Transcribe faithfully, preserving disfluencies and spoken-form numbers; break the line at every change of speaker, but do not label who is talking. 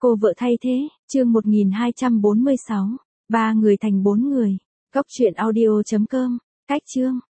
Cô vợ thay thế, chương một nghìn hai trăm bốn mươi sáu. Ba người thành bốn người. Góc truyện audio chấm com. Cách chương.